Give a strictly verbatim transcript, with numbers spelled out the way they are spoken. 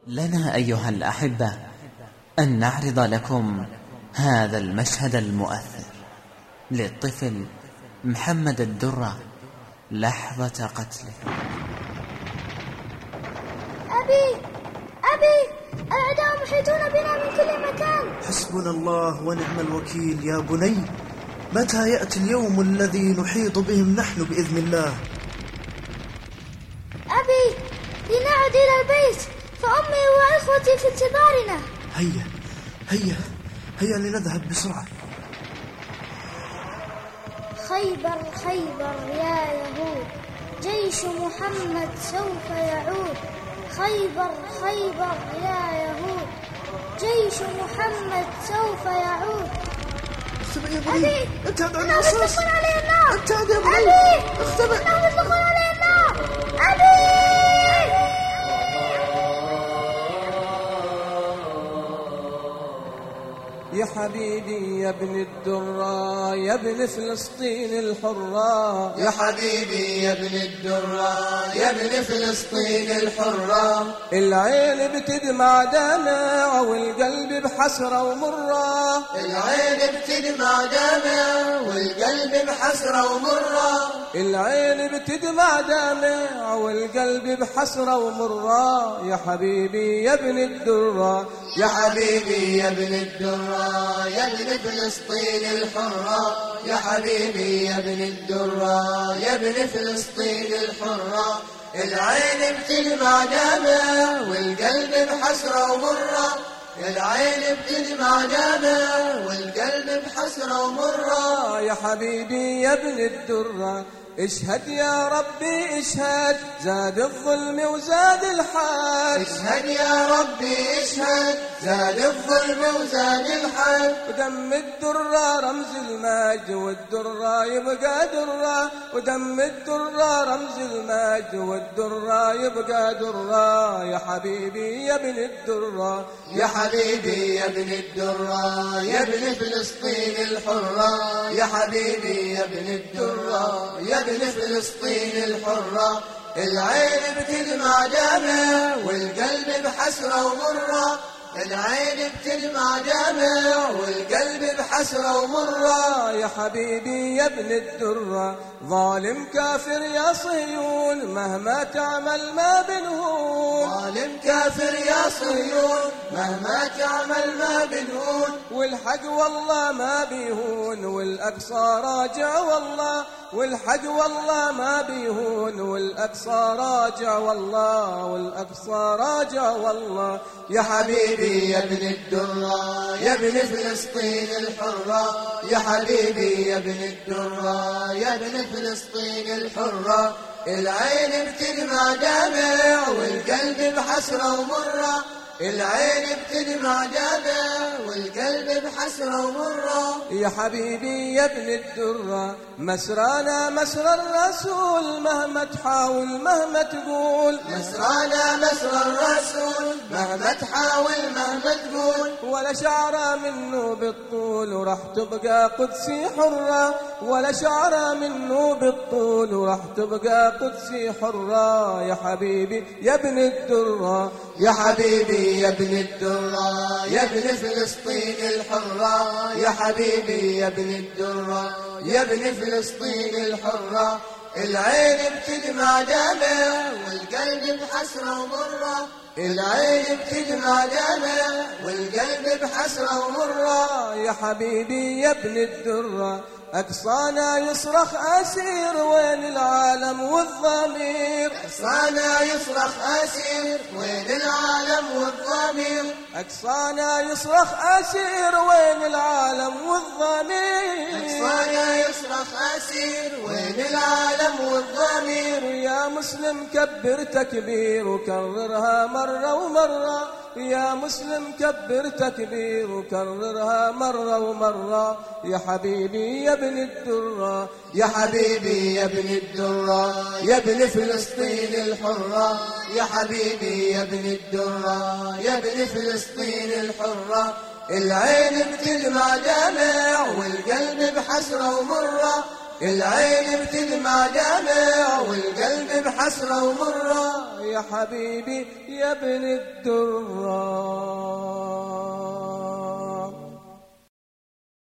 لنا أيها الأحبة أن نعرض لكم هذا المشهد المؤثر للطفل محمد الدرة لحظة قتله. أبي أبي الأعداء محيطون بنا من كل مكان. حسبنا الله ونعم الوكيل يا بني. متى يأتي اليوم الذي نحيط بهم نحن بإذن الله؟ أبي لنعد إلى البيت فأمي وإخوتي في انتظارنا. هيا هيا هيا لنذهب بسرعة. خيبر خيبر يا يهود، جيش محمد سوف يعود. خيبر خيبر يا يهود، جيش محمد سوف يعود. أبي ابتعد عن الرصاص. إنهم يطلقون علي النار. ابتعد يا بني. أبي اختبئ. إنهم يطلقون علي النار. أبي يا حبيبي يا ابن الدرة يا ابن فلسطين الحرة. يا حبيبي يا ابن الدرة يا ابن فلسطين الحرة. العين بتدمع دمع والقلب بحسرة ومرة. العين بتدمع دمع والقلب بحسرة ومرة. العين بتدمع دمع والقلب بحسرة ومرة. يا حبيبي يا ابن الدرة يا حبيبي يا ابن الدرة يا ابن فلسطين الحرة. يا حبيبي يا ابن الدرة يا ابن فلسطين الحرة. العين بتدمع دمع والقلب بحسرة ومرة. العين بتدمع دمع والقلب بحسرة ومرة. يا حبيبي يا ابن الدرة اشهد يا ربي اشهد، زاد الظلم وزاد الحد. اشهد يا ربي اشهد، زاد الظلم وزاد الحد. ودم الدرة رمز المجد والدرة يبقى درة. ودم الدرة رمز المجد والدرة يبقى درة. يا حبيبي يا ابن الدرة يا حبيبي يا ابن الدرة يا ابن فلسطين الحرة. يا حبيبي يا ابن الدرة يا ابن فلسطين الحرة. العين بتدمع دمع والقلب بحسرة ومرة. العين بتدمع دمع والقلب بحسرة ومرة. يا حبيبي يا ابن الدرة ظالم كافر يا صهيون مهما تعمل ما بنهون. ظالم كافر يا صهيون مهما تعمل ما بنهون. والحق والله ما بيهون والأقصى راجع والله. والحق والله ما بيهون والأقصى راجع والله. والأقصى راجع والله. يا حبيبي يا ابن الدرة يا ابن فلسطين الحرة. يا حبيبي يا ابن الدرة يا ابن فلسطين الحرة. العين بتدمع دمع والقلب بحسرة ومرة. العين بتدمع دمع والقلب بحسرة ومرة. يا حبيبي يا ابن الدرة مسرانا مسرى الرسول مهما تحاول مهما تقول. مسرانا مسرى الرسول مهما تحاول مهما تقول. ولا شعرة منه بالطول وراح تبقى قدسي حرة. ولا شعرة منه بالطول وراح تبقى قدسي حرة. يا حبيبي يا ابن الدرة يا حبيبي يا ابن الدرة يا ابن فلسطين الحرة. يا حبيبي يا ابن الدرة يا ابن فلسطين الحرة. العين بتدمع دمع والقلب بحسرة ومرة. العين بتدمع دمع والقلب بحسرة ومرة. يا حبيبي يا ابن الدرة أقصانا يصرخ أسير وين العالم والضمير. أقصانا يصرخ أسير وين العالم والضمير. أقصانا يصرخ أسير وين العالم والضمير. أقصانا يصرخ أسير وين العالم والضمير. يا مسلم كبر تكبير وكررها مرة ومرة. يا مسلم كبر تكبير وكررها مرة ومرة. يا حبيبي يا ابن الدرة يا حبيبي يا ابن الدرة يا ابن فلسطين الحرة. يا حبيبي يا ابن الدرة يا ابن فلسطين الحرة. العين بتدمع دمع والقلب بحسرة ومرة. العين بتدمع دمع والقلب بحسرة ومرة. يا حبيبي يا ابن الدرة.